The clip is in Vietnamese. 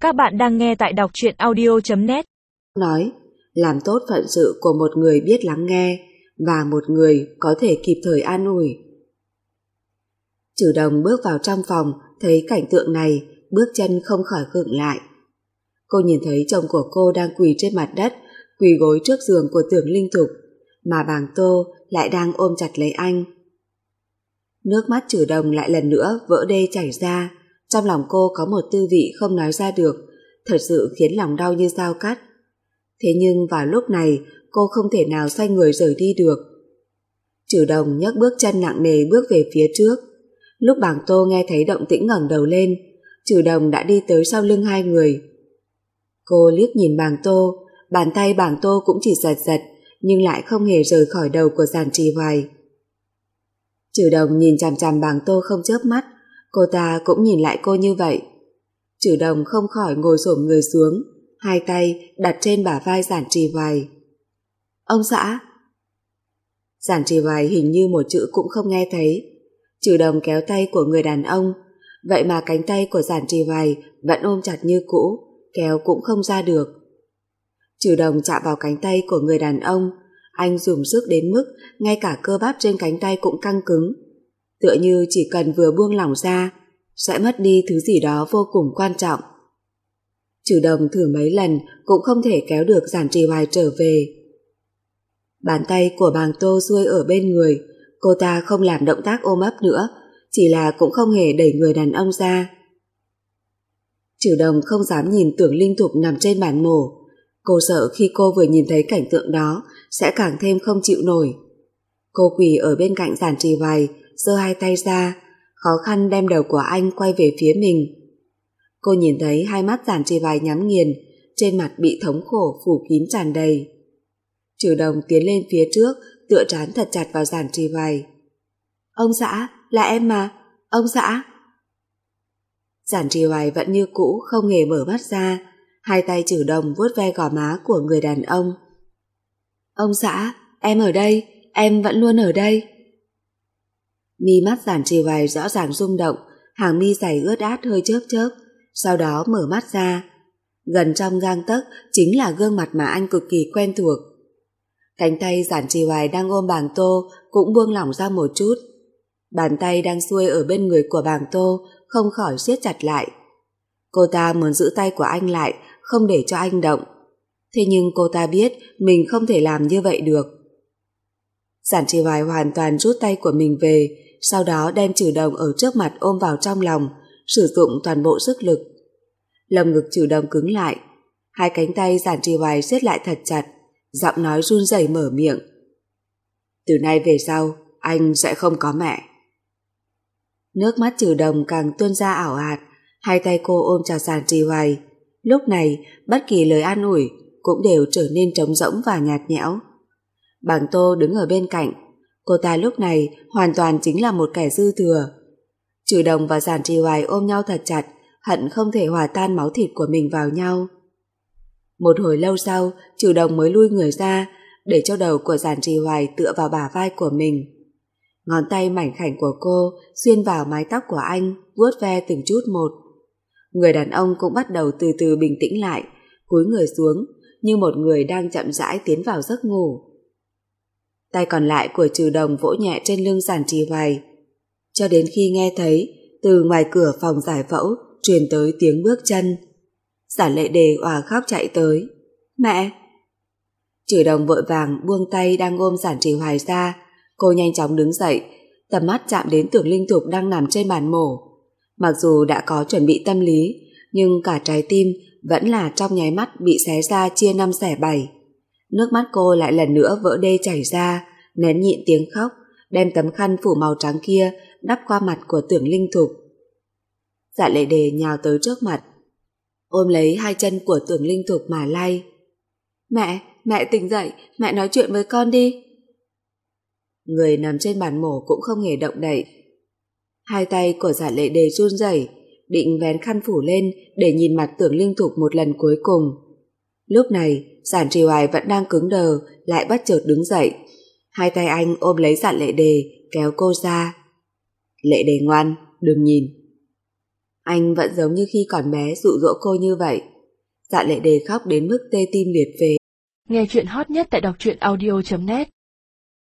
Các bạn đang nghe tại đọc truyện audio.net. Nói, làm tốt phận sự của một người biết lắng nghe và một người có thể kịp thời an ủi. Trừ Đồng bước vào trong phòng, thấy cảnh tượng này, bước chân không khỏi khựng lại. Cô nhìn thấy chồng của cô đang quỳ trên mặt đất, quỳ gối trước giường của Tưởng Linh Thục, mà Bàng Tô lại đang ôm chặt lấy anh. Nước mắt Trừ Đồng lại lần nữa vỡ đê chảy ra, trong lòng cô có một tư vị không nói ra được, thật sự khiến lòng đau như dao cắt. Thế nhưng vào lúc này, cô không thể nào xoay người rời đi được. Trừ Đồng nhấc bước chân nặng nề bước về phía trước. Lúc Bàng Tô nghe thấy động tĩnh ngẩng đầu lên, Trừ Đồng đã đi tới sau lưng hai người. Cô liếc nhìn Bàng Tô, bàn tay Bàng Tô cũng chỉ giật giật, nhưng lại không hề rời khỏi đầu của Giản Trì Hoài. Trừ Đồng nhìn chằm chằm Bàng Tô không chớp mắt, cô ta cũng nhìn lại cô như vậy. Trừ Đồng không khỏi ngồi xổm người xuống, hai tay đặt trên bả vai Giản Trì Hoài. Ông xã. Giản Trì Hoài hình như một chữ cũng không nghe thấy. Trừ Đồng kéo tay của người đàn ông, vậy mà cánh tay của Giản Trì Hoài vẫn ôm chặt như cũ, kéo cũng không ra được. Trừ Đồng chạm vào cánh tay của người đàn ông, anh dùng sức đến mức ngay cả cơ bắp trên cánh tay cũng căng cứng, tựa như chỉ cần vừa buông lỏng ra sẽ mất đi thứ gì đó vô cùng quan trọng. Trừ Đồng thử mấy lần cũng không thể kéo được Giản Trì Hoài trở về. Bàn tay của Bàng Tô xuôi ở bên người, cô ta không làm động tác ôm ấp nữa, chỉ là cũng không hề đẩy người đàn ông ra. Trừ Đồng không dám nhìn Tưởng Linh Thục nằm trên bàn mổ. Cô sợ khi cô vừa nhìn thấy cảnh tượng đó sẽ càng thêm không chịu nổi. Cô quỳ ở bên cạnh Giản Trì Hoài, giơ hai tay ra, khó khăn đem đầu của anh quay về phía mình. Cô nhìn thấy hai mắt Giản Trì Hoài nhắm nghiền, trên mặt bị thống khổ phủ kín tràn đầy. Trừ Đồng tiến lên phía trước, tựa trán thật chặt vào Giản Trì Hoài. Ông xã, là em mà, ông xã. Giản Trì Hoài vẫn như cũ không hề mở mắt ra, hai tay Trừ Đồng vuốt ve gò má của người đàn ông. Ông xã, em ở đây, em vẫn luôn ở đây. Mi mắt Giản Trì Hoài rõ ràng rung động, hàng mi dày ướt át hơi chớp chớp, sau đó mở mắt ra. Gần trong gang tấc chính là gương mặt mà anh cực kỳ quen thuộc. Cánh tay Giản Trì Hoài đang ôm Bàng Tô cũng buông lỏng ra một chút. Bàn tay đang xuôi ở bên người của Bàng Tô không khỏi siết chặt lại. Cô ta muốn giữ tay của anh lại, không để cho anh động. Thế nhưng cô ta biết mình không thể làm như vậy được. Giản Trì Hoài hoàn toàn rút tay của mình về, sau đó đem Trừ Đồng ở trước mặt ôm vào trong lòng, sử dụng toàn bộ sức lực. Lồng ngực Trừ Đồng cứng lại, hai cánh tay Giản Trì Hoài siết lại thật chặt, giọng nói run rẩy mở miệng. Từ nay về sau, anh sẽ không có mẹ. Nước mắt Trừ Đồng càng tuôn ra ảo ạt, hai tay cô ôm chặt Giản Trì Hoài. Lúc này, bất kỳ lời an ủi cũng đều trở nên trống rỗng và nhạt nhẽo. Bàng Tô đứng ở bên cạnh, cô ta lúc này hoàn toàn chính là một kẻ dư thừa. Trừ Đồng và Giản Trì Hoài ôm nhau thật chặt, hận không thể hòa tan máu thịt của mình vào nhau. Một hồi lâu sau, Trừ Đồng mới lui người ra, để cho đầu của Giản Trì Hoài tựa vào bả vai của mình. Ngón tay mảnh khảnh của cô xuyên vào mái tóc của anh, vuốt ve từng chút một. Người đàn ông cũng bắt đầu từ từ bình tĩnh lại, cúi người xuống như một người đang chậm rãi tiến vào giấc ngủ. Tay còn lại của Trừ Đồng vỗ nhẹ trên lưng Giản Trì Hoài, cho đến khi nghe thấy từ ngoài cửa phòng giải phẫu truyền tới tiếng bước chân. Giản Lệ Đề òa khóc chạy tới. Mẹ! Trừ Đồng vội vàng buông tay đang ôm Giản Trì Hoài ra. Cô nhanh chóng đứng dậy, tầm mắt chạm đến Tưởng Linh Thục đang nằm trên bàn mổ. Mặc dù đã có chuẩn bị tâm lý, nhưng cả trái tim vẫn là trong nháy mắt bị xé ra chia năm xẻ bảy. Nước mắt cô lại lần nữa vỡ đê chảy ra, nén nhịn tiếng khóc, đem tấm khăn phủ màu trắng kia đắp qua mặt của Tưởng Linh Thục. Dạ Lệ Đề nhào tới trước mặt, ôm lấy hai chân của Tưởng Linh Thục mà lay. Mẹ tỉnh dậy, mẹ nói chuyện với con đi. Người nằm trên bàn mổ cũng không hề động đậy. Hai tay của Dạ Lệ Đề run rẩy, định vén khăn phủ lên để nhìn mặt Tưởng Linh Thục một lần cuối cùng. Lúc này, Giản Trì Hoài vẫn đang cứng đờ, lại bất chợt đứng dậy. Hai tay anh ôm lấy Dạ Lệ Đề, kéo cô ra. Lệ Đề ngoan, đừng nhìn. Anh vẫn giống như khi còn bé dụ dỗ cô như vậy. Dạ Lệ Đề khóc đến mức tê tim liệt phế. Nghe chuyện hot nhất tại đọc truyện audio.net